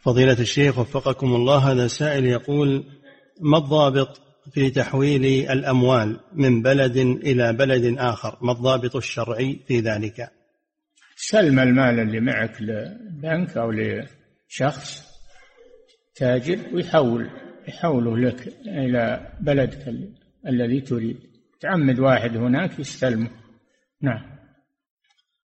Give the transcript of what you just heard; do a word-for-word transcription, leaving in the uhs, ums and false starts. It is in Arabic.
فضيلة الشيخ وفقكم الله، هذا سائل يقول: ما الضابط في تحويل الأموال من بلد إلى بلد آخر؟ ما الضابط الشرعي في ذلك؟ سلم المال اللي معك لبنك أو لشخص تاجر ويحول يحوله لك إلى بلدك الذي تريد. تعمد واحد هناك يستلمه. نعم.